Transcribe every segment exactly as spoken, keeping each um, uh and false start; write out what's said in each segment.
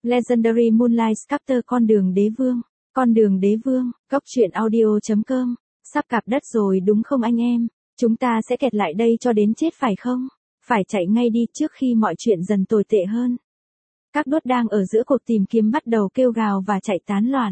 Legendary Moonlight Sculptor con đường đế vương, con đường đế vương, góc truyện audio.com, sắp cạp đất rồi đúng không anh em? Chúng ta sẽ kẹt lại đây cho đến chết phải không? Phải chạy ngay đi trước khi mọi chuyện dần tồi tệ hơn. Các đốt đang ở giữa cuộc tìm kiếm bắt đầu kêu gào và chạy tán loạn.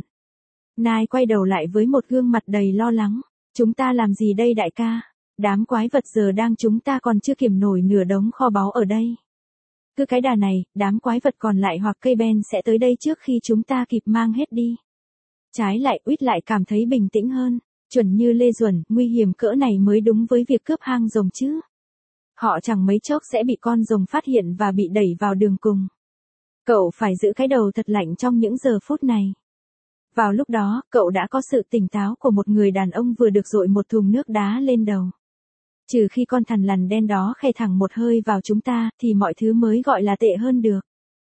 Nai quay đầu lại với một gương mặt đầy lo lắng. Chúng ta làm gì đây đại ca? Đám quái vật giờ đang chúng ta còn chưa kiểm nổi nửa đống kho báu ở đây. Cứ cái đà này, đám quái vật còn lại hoặc cây ben sẽ tới đây trước khi chúng ta kịp mang hết đi. Trái lại, Uýt lại cảm thấy bình tĩnh hơn. Chuẩn như Lê Duẩn, nguy hiểm cỡ này mới đúng với việc cướp hang rồng chứ. Họ chẳng mấy chốc sẽ bị con rồng phát hiện và bị đẩy vào đường cùng. Cậu phải giữ cái đầu thật lạnh trong những giờ phút này. Vào lúc đó, cậu đã có sự tỉnh táo của một người đàn ông vừa được dội một thùng nước đá lên đầu. Trừ khi con thằn lằn đen đó khe thẳng một hơi vào chúng ta, thì mọi thứ mới gọi là tệ hơn được.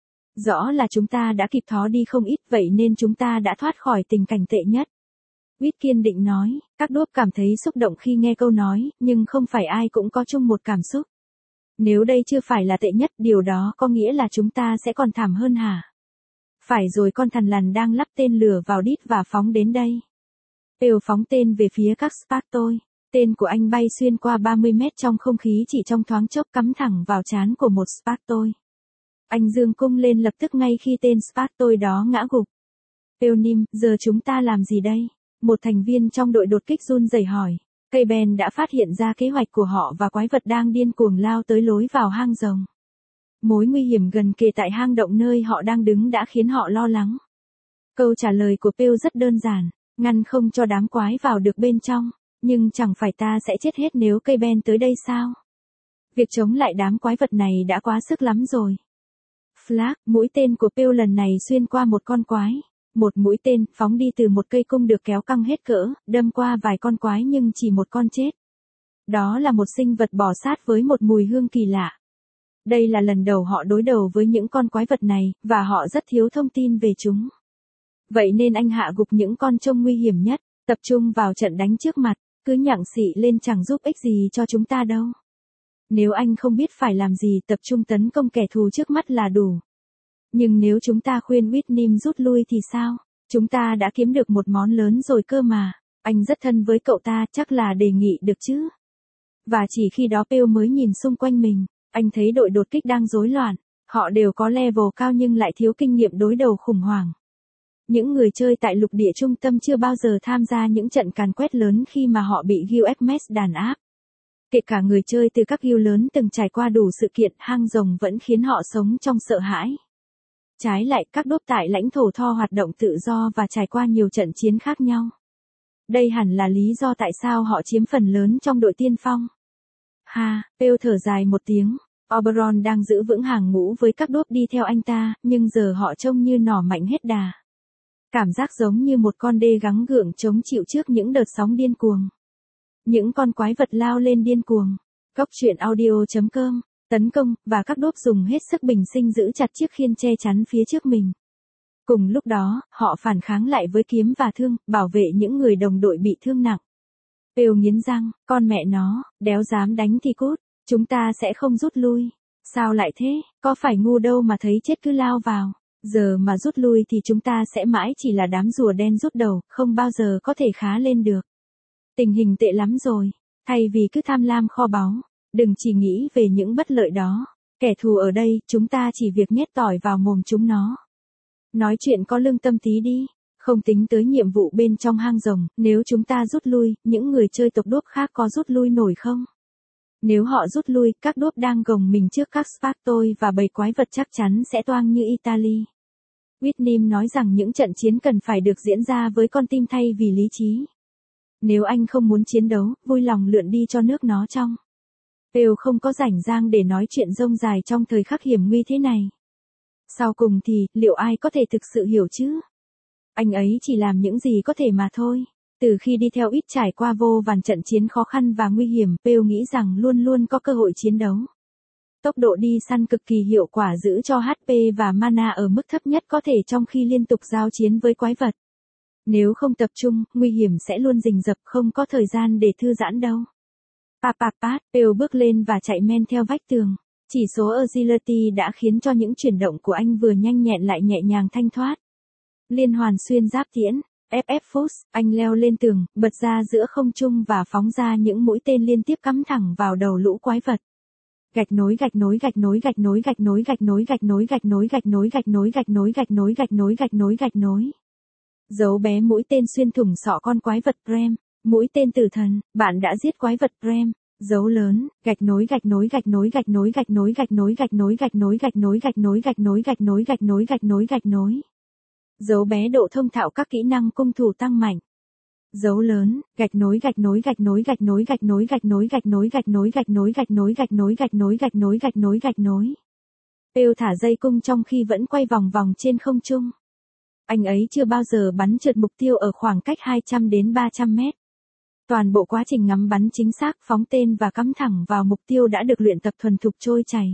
Rõ là chúng ta đã kịp thó đi không ít, vậy nên chúng ta đã thoát khỏi tình cảnh tệ nhất. Uýt kiên định nói, các đốp cảm thấy xúc động khi nghe câu nói, nhưng không phải ai cũng có chung một cảm xúc. Nếu đây chưa phải là tệ nhất, điều đó có nghĩa là chúng ta sẽ còn thảm hơn hả? Phải rồi, con thằn lằn đang lắp tên lửa vào đít và phóng đến đây. Pale phóng tên về phía các Spartoi. Tên của anh bay xuyên qua ba mươi mét trong không khí chỉ trong thoáng chốc, cắm thẳng vào trán của một Spartoi. Anh giương cung lên lập tức ngay khi tên Spartoi đó ngã gục. Peonim, giờ chúng ta làm gì đây? Một thành viên trong đội đột kích run rẩy hỏi. Cây ben đã phát hiện ra kế hoạch của họ và quái vật đang điên cuồng lao tới lối vào hang rồng. Mối nguy hiểm gần kề tại hang động nơi họ đang đứng đã khiến họ lo lắng. Câu trả lời của Pale rất đơn giản, ngăn không cho đám quái vào được bên trong, nhưng chẳng phải ta sẽ chết hết nếu cây ben tới đây sao? Việc chống lại đám quái vật này đã quá sức lắm rồi. Flag, mũi tên của Pale lần này xuyên qua một con quái. Một mũi tên phóng đi từ một cây cung được kéo căng hết cỡ, đâm qua vài con quái nhưng chỉ một con chết. Đó là một sinh vật bò sát với một mùi hương kỳ lạ. Đây là lần đầu họ đối đầu với những con quái vật này, và họ rất thiếu thông tin về chúng. Vậy nên anh hạ gục những con trông nguy hiểm nhất, tập trung vào trận đánh trước mặt, cứ nhặng xị lên chẳng giúp ích gì cho chúng ta đâu. Nếu anh không biết phải làm gì, tập trung tấn công kẻ thù trước mắt là đủ. Nhưng nếu chúng ta khuyên Whitney rút lui thì sao? Chúng ta đã kiếm được một món lớn rồi cơ mà. Anh rất thân với cậu ta, chắc là đề nghị được chứ. Và chỉ khi đó Pale mới nhìn xung quanh mình. Anh thấy đội đột kích đang rối loạn. Họ đều có level cao nhưng lại thiếu kinh nghiệm đối đầu khủng hoảng. Những người chơi tại lục địa trung tâm chưa bao giờ tham gia những trận càn quét lớn khi mà họ bị giê u ép mét đàn áp. Kể cả người chơi từ các guild lớn từng trải qua đủ sự kiện, hang rồng vẫn khiến họ sống trong sợ hãi. Trái lại, các đốp tại lãnh thổ Thor hoạt động tự do và trải qua nhiều trận chiến khác nhau. Đây hẳn là lý do tại sao họ chiếm phần lớn trong đội tiên phong. Ha, Pale thở dài một tiếng. Oberon đang giữ vững hàng ngũ với các đốp đi theo anh ta, nhưng giờ họ trông như nỏ mạnh hết đà. Cảm giác giống như một con đê gắng gượng chống chịu trước những đợt sóng điên cuồng. Những con quái vật lao lên điên cuồng. Góc truyện audio.com tấn công, và các đốp dùng hết sức bình sinh giữ chặt chiếc khiên che chắn phía trước mình. Cùng lúc đó, họ phản kháng lại với kiếm và thương, bảo vệ những người đồng đội bị thương nặng. Pale nghiến răng, con mẹ nó, đéo dám đánh thì cút, chúng ta sẽ không rút lui. Sao lại thế, có phải ngu đâu mà thấy chết cứ lao vào. Giờ mà rút lui thì chúng ta sẽ mãi chỉ là đám rùa đen rút đầu, không bao giờ có thể khá lên được. Tình hình tệ lắm rồi, thay vì cứ tham lam kho báu. Đừng chỉ nghĩ về những bất lợi đó. Kẻ thù ở đây, chúng ta chỉ việc nhét tỏi vào mồm chúng nó. Nói chuyện có lương tâm tí đi. Không tính tới nhiệm vụ bên trong hang rồng, nếu chúng ta rút lui, những người chơi tộc đốp khác có rút lui nổi không? Nếu họ rút lui, các đốp đang gồng mình trước các Spartoi và bầy quái vật chắc chắn sẽ toang như Italy. Whitney nói rằng những trận chiến cần phải được diễn ra với con tim thay vì lý trí. Nếu anh không muốn chiến đấu, vui lòng lượn đi cho nước nó trong. Pale không có rảnh rang để nói chuyện rông dài trong thời khắc hiểm nguy thế này. Sau cùng thì, liệu ai có thể thực sự hiểu chứ? Anh ấy chỉ làm những gì có thể mà thôi. Từ khi đi theo ít trải qua vô vàn trận chiến khó khăn và nguy hiểm, Pale nghĩ rằng luôn luôn có cơ hội chiến đấu. Tốc độ đi săn cực kỳ hiệu quả giữ cho hát pê và mana ở mức thấp nhất có thể trong khi liên tục giao chiến với quái vật. Nếu không tập trung, nguy hiểm sẽ luôn rình rập, không có thời gian để thư giãn đâu. Pa pa pat, Pale bước lên và chạy men theo vách tường. Chỉ số agility đã khiến cho những chuyển động của anh vừa nhanh nhẹn lại nhẹ nhàng thanh thoát. Liên hoàn xuyên giáp tiễn, ép ép Force, anh leo lên tường, bật ra giữa không trung và phóng ra những mũi tên liên tiếp cắm thẳng vào đầu lũ quái vật. Gạch nối gạch nối gạch nối gạch nối gạch nối gạch nối gạch nối gạch nối gạch nối gạch nối gạch nối gạch nối gạch nối gạch nối gạch nối. Dấu bé mũi tên xuyên thủng sọ con quái vật Prem, mũi tên tử thần, bạn đã giết quái vật Prem. Dấu lớn, gạch nối gạch nối gạch nối gạch nối gạch nối gạch nối gạch nối gạch nối gạch nối gạch nối gạch nối gạch nối gạch nối gạch nối gạch nối. Dấu bé độ thông thạo các kỹ năng cung thủ tăng mạnh. Dấu lớn, gạch nối gạch nối gạch nối gạch nối gạch nối gạch nối gạch nối gạch nối gạch nối gạch nối gạch nối gạch nối gạch nối gạch nối gạch nối. Pêu thả dây cung trong khi vẫn quay vòng vòng trên không trung. Anh ấy chưa bao giờ bắn trượt mục tiêu ở khoảng cách hai trăm đến ba trăm mét. Toàn bộ quá trình ngắm bắn chính xác, phóng tên và cắm thẳng vào mục tiêu đã được luyện tập thuần thục trôi chảy.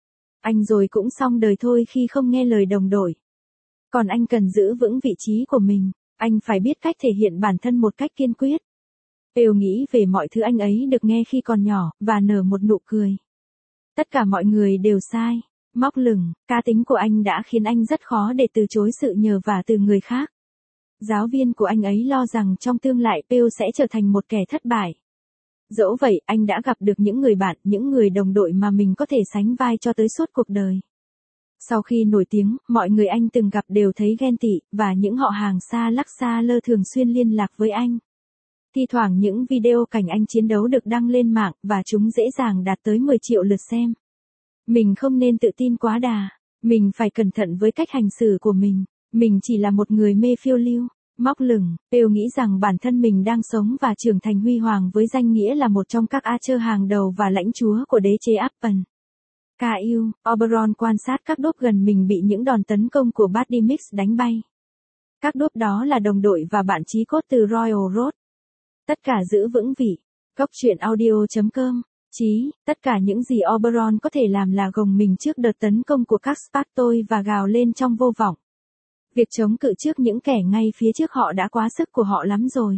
Anh rồi cũng xong đời thôi khi không nghe lời đồng đội. Còn anh cần giữ vững vị trí của mình, anh phải biết cách thể hiện bản thân một cách kiên quyết. Pêu nghĩ về mọi thứ anh ấy được nghe khi còn nhỏ, và nở một nụ cười. Tất cả mọi người đều sai. Móc lửng, cá tính của anh đã khiến anh rất khó để từ chối sự nhờ vả từ người khác. Giáo viên của anh ấy lo rằng trong tương lai Pêu sẽ trở thành một kẻ thất bại. Dẫu vậy, anh đã gặp được những người bạn, những người đồng đội mà mình có thể sánh vai cho tới suốt cuộc đời. Sau khi nổi tiếng, mọi người anh từng gặp đều thấy ghen tị, và những họ hàng xa lắc xa lơ thường xuyên liên lạc với anh. Thi thoảng những video cảnh anh chiến đấu được đăng lên mạng, và chúng dễ dàng đạt tới mười triệu lượt xem. Mình không nên tự tin quá đà, mình phải cẩn thận với cách hành xử của mình, mình chỉ là một người mê phiêu lưu. Móc lửng, Pêu nghĩ rằng bản thân mình đang sống và trưởng thành huy hoàng với danh nghĩa là một trong các archer hàng đầu và lãnh chúa của đế chế Appen. ca u, Oberon quan sát các đốp gần mình bị những đòn tấn công của Buddy Mix đánh bay. Các đốp đó là đồng đội và bạn chí cốt từ Royal Road. Tất cả giữ vững vị. Góc truyện audio chấm com. Chí, tất cả những gì Oberon có thể làm là gồng mình trước đợt tấn công của các Spartoi và gào lên trong vô vọng. Việc chống cự trước những kẻ ngay phía trước họ đã quá sức của họ lắm rồi.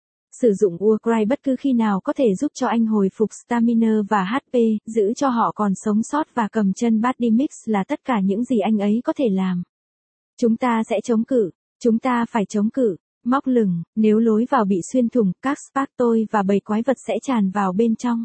Sử dụng Warcry bất cứ khi nào có thể giúp cho anh hồi phục stamina và hát pê, giữ cho họ còn sống sót và cầm chân Buddy Mix là tất cả những gì anh ấy có thể làm. Chúng ta sẽ chống cự, chúng ta phải chống cự. Móc lửng, nếu lối vào bị xuyên thủng, các Spartoi và bầy quái vật sẽ tràn vào bên trong.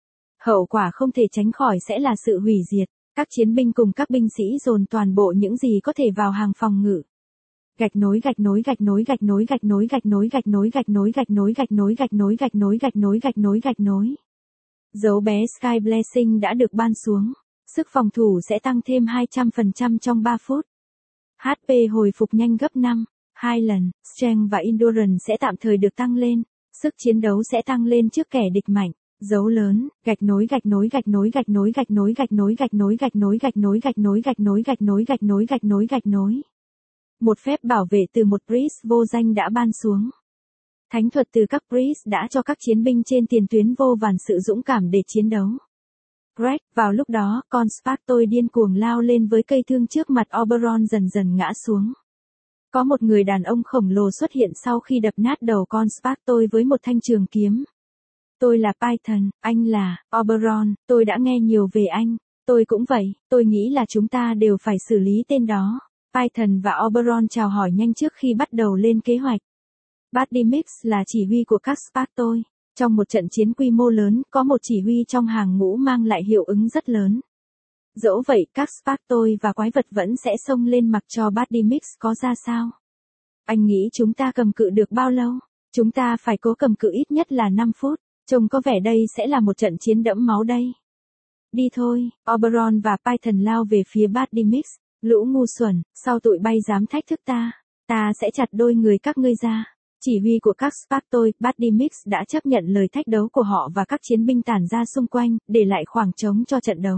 Hậu quả không thể tránh khỏi sẽ là sự hủy diệt. Các chiến binh cùng các binh sĩ dồn toàn bộ những gì có thể vào hàng phòng ngự. Gạch nối gạch nối gạch nối gạch nối gạch nối gạch nối gạch nối gạch nối gạch nối gạch nối gạch nối gạch nối gạch nối gạch nối gạch nối. Dấu bé Sky Blessing đã được ban xuống. Sức phòng thủ sẽ tăng thêm hai trăm phần trăm trong ba phút. hát pê hồi phục nhanh gấp năm, hai lần. Strength và Endurance sẽ tạm thời được tăng lên. Sức chiến đấu sẽ tăng lên trước kẻ địch mạnh. Dấu lớn, gạch nối gạch nối gạch nối gạch nối gạch nối gạch nối gạch nối gạch nối gạch nối gạch nối gạch nối gạch nối gạch nối gạch nối gạch nối. Một phép bảo vệ từ một priest vô danh đã ban xuống. Thánh thuật từ các priest đã cho các chiến binh trên tiền tuyến vô vàn sự dũng cảm để chiến đấu. Greg, vào lúc đó, con Spartoi điên cuồng lao lên với cây thương trước mặt Oberon dần dần ngã xuống. Có một người đàn ông khổng lồ xuất hiện sau khi đập nát đầu con Spartoi với một thanh trường kiếm. Tôi là Python, anh là Oberon, tôi đã nghe nhiều về anh. Tôi cũng vậy, tôi nghĩ là chúng ta đều phải xử lý tên đó. Python và Oberon chào hỏi nhanh trước khi bắt đầu lên kế hoạch. Buddy Mix là chỉ huy của các Spartoi. Trong một trận chiến quy mô lớn, có một chỉ huy trong hàng ngũ mang lại hiệu ứng rất lớn. Dẫu vậy, các Spartoi và quái vật vẫn sẽ xông lên mặc cho Buddy Mix có ra sao. Anh nghĩ chúng ta cầm cự được bao lâu? Chúng ta phải cố cầm cự ít nhất là năm phút. Trông có vẻ đây sẽ là một trận chiến đẫm máu đây. Đi thôi, Oberon và Python lao về phía Buddy Mix. Lũ ngu xuẩn, sao tụi bay dám thách thức ta? Ta sẽ chặt đôi người các ngươi ra. Chỉ huy của các Spartoi, Buddy Mix đã chấp nhận lời thách đấu của họ và các chiến binh tản ra xung quanh, để lại khoảng trống cho trận đấu.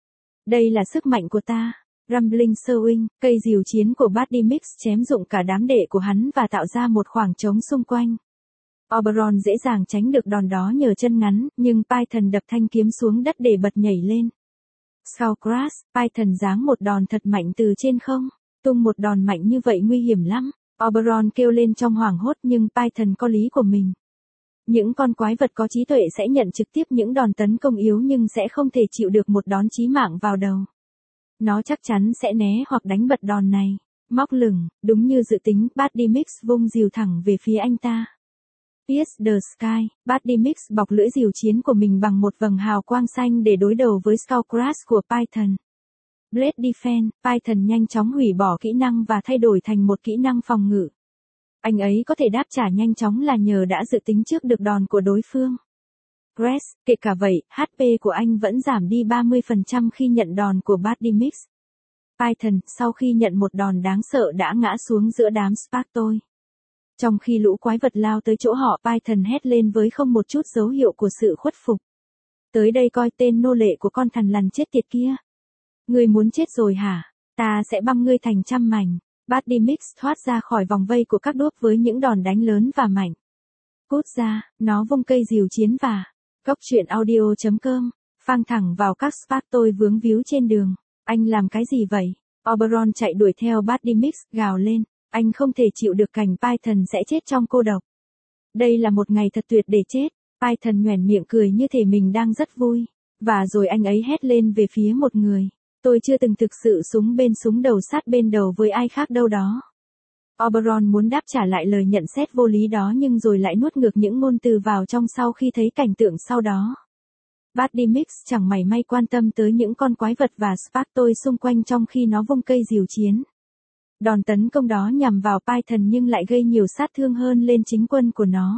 Đây là sức mạnh của ta. Rumbling Swing, cây rìu chiến của Buddy Mix chém dụng cả đám đệ của hắn và tạo ra một khoảng trống xung quanh. Oberon dễ dàng tránh được đòn đó nhờ chân ngắn, nhưng Python đập thanh kiếm xuống đất để bật nhảy lên. Skullcrash, Python giáng một đòn thật mạnh từ trên không. Tung một đòn mạnh như vậy nguy hiểm lắm. Oberon kêu lên trong hoảng hốt nhưng Python có lý của mình. Những con quái vật có trí tuệ sẽ nhận trực tiếp những đòn tấn công yếu nhưng sẽ không thể chịu được một đòn chí mạng vào đầu. Nó chắc chắn sẽ né hoặc đánh bật đòn này. Móc lửng, đúng như dự tính, Batdimix vung rìu thẳng về phía anh ta. Pierce the Sky, Batdimix bọc lưỡi rìu chiến của mình bằng một vầng hào quang xanh để đối đầu với Skullcrush của Python. Blade Defense, Python nhanh chóng hủy bỏ kỹ năng và thay đổi thành một kỹ năng phòng ngự. Anh ấy có thể đáp trả nhanh chóng là nhờ đã dự tính trước được đòn của đối phương. Grass, kể cả vậy, hát pê của anh vẫn giảm đi ba mươi phần trăm khi nhận đòn của Batdimix. Python, sau khi nhận một đòn đáng sợ đã ngã xuống giữa đám Sparktoid. Trong khi lũ quái vật lao tới chỗ họ, Python hét lên với không một chút dấu hiệu của sự khuất phục. Tới đây coi tên nô lệ của con thằn lằn chết tiệt kia. Ngươi muốn chết rồi hả? Ta sẽ băm ngươi thành trăm mảnh. Batdimix thoát ra khỏi vòng vây của các đốp với những đòn đánh lớn và mạnh. Cút ra, nó vung cây rìu chiến và... Góc truyện audio chấm com, phang thẳng vào các Sparktoid vướng víu trên đường. Anh làm cái gì vậy? Oberon chạy đuổi theo Batdimix, gào lên. Anh không thể chịu được cảnh Python sẽ chết trong cô độc. Đây là một ngày thật tuyệt để chết. Python nhoẻn miệng cười như thể mình đang rất vui. Và rồi anh ấy hét lên về phía một người. Tôi chưa từng thực sự súng bên súng đầu sát bên đầu với ai khác đâu đó. Oberon muốn đáp trả lại lời nhận xét vô lý đó nhưng rồi lại nuốt ngược những ngôn từ vào trong sau khi thấy cảnh tượng sau đó. Batdimix chẳng mảy may quan tâm tới những con quái vật và Sparktoid xung quanh trong khi nó vung cây rìu chiến. Đòn tấn công đó nhằm vào Python nhưng lại gây nhiều sát thương hơn lên chính quân của nó.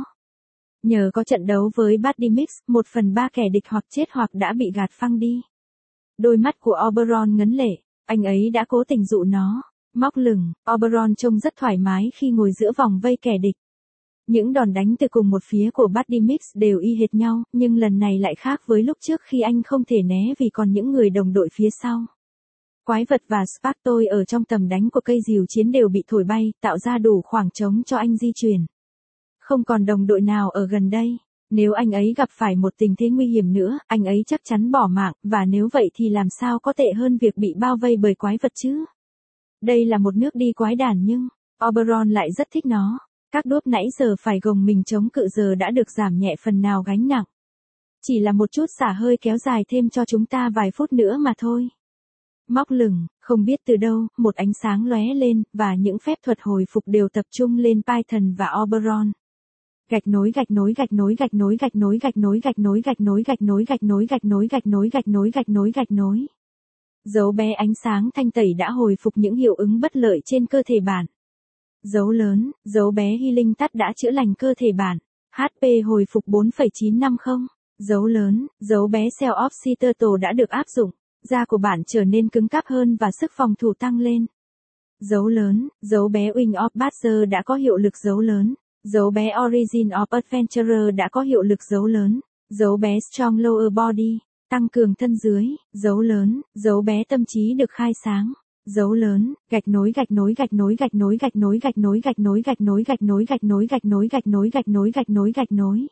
Nhờ có trận đấu với Batdimix, một phần ba kẻ địch hoặc chết hoặc đã bị gạt phăng đi. Đôi mắt của Oberon ngấn lệ, anh ấy đã cố tình dụ nó. Móc lửng, Oberon trông rất thoải mái khi ngồi giữa vòng vây kẻ địch. Những đòn đánh từ cùng một phía của Batdimix đều y hệt nhau, nhưng lần này lại khác với lúc trước khi anh không thể né vì còn những người đồng đội phía sau. Quái vật và Sparktoid ở trong tầm đánh của cây rìu chiến đều bị thổi bay, tạo ra đủ khoảng trống cho anh di chuyển. Không còn đồng đội nào ở gần đây. Nếu anh ấy gặp phải một tình thế nguy hiểm nữa, anh ấy chắc chắn bỏ mạng, và nếu vậy thì làm sao có tệ hơn việc bị bao vây bởi quái vật chứ? Đây là một nước đi quái đản nhưng, Oberon lại rất thích nó. Các đốp nãy giờ phải gồng mình chống cự giờ đã được giảm nhẹ phần nào gánh nặng. Chỉ là một chút xả hơi kéo dài thêm cho chúng ta vài phút nữa mà thôi. Móc lửng, không biết từ đâu, một ánh sáng lóe lên, và những phép thuật hồi phục đều tập trung lên Python và Oberon. Gạch nối gạch nối gạch nối gạch nối gạch nối gạch nối gạch nối gạch nối gạch nối gạch nối gạch nối gạch nối gạch nối gạch nối gạch nối. Dấu bé ánh sáng thanh tẩy đã hồi phục những hiệu ứng bất lợi trên cơ thể bạn. Dấu lớn, dấu bé healing tắt đã chữa lành cơ thể bạn. hát pê hồi phục bốn phẩy chín năm không. Dấu lớn, dấu bé Cell of Citadel đã được áp dụng. Da của bạn trở nên cứng cáp hơn và sức phòng thủ tăng lên. Dấu lớn, dấu bé Wing of Badger đã có hiệu lực. Dấu lớn, dấu bé Origin of Adventurer đã có hiệu lực. Dấu lớn, dấu bé Strong Lower Body, tăng cường thân dưới. Dấu lớn, dấu bé tâm trí được khai sáng. Dấu lớn, gạch nối gạch nối gạch nối gạch nối gạch nối gạch nối gạch nối gạch nối gạch nối gạch nối gạch nối gạch nối gạch nối gạch nối gạch nối.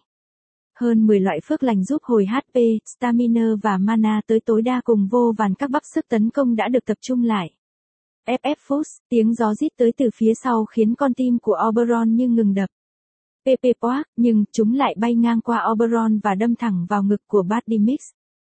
Hơn mười loại phước lành giúp hồi hát pê, stamina và mana tới tối đa cùng vô vàn các bắp sức tấn công đã được tập trung lại. ép ép Force, tiếng gió rít tới từ phía sau khiến con tim của Oberon như ngừng đập. pê pê Poak, nhưng chúng lại bay ngang qua Oberon và đâm thẳng vào ngực của Batdimix.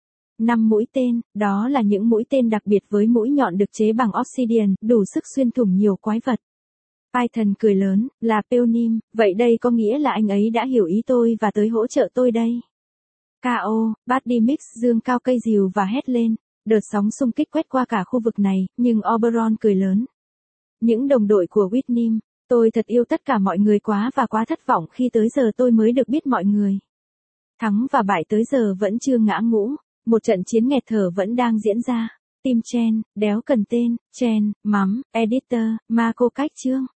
Năm mũi tên, đó là những mũi tên đặc biệt với mũi nhọn được chế bằng obsidian, đủ sức xuyên thủng nhiều quái vật. Python cười lớn, là Peonim, vậy đây có nghĩa là anh ấy đã hiểu ý tôi và tới hỗ trợ tôi đây. ca o, Batdimix dương cao cây rìu và hét lên, đợt sóng xung kích quét qua cả khu vực này, nhưng Oberon cười lớn. Những đồng đội của Whitnim, tôi thật yêu tất cả mọi người quá và quá thất vọng khi tới giờ tôi mới được biết mọi người. Thắng và bại tới giờ vẫn chưa ngã ngũ, một trận chiến nghẹt thở vẫn đang diễn ra. Tim Chen, đéo cần tên, Chen, mắm, editor, Marco cách chương.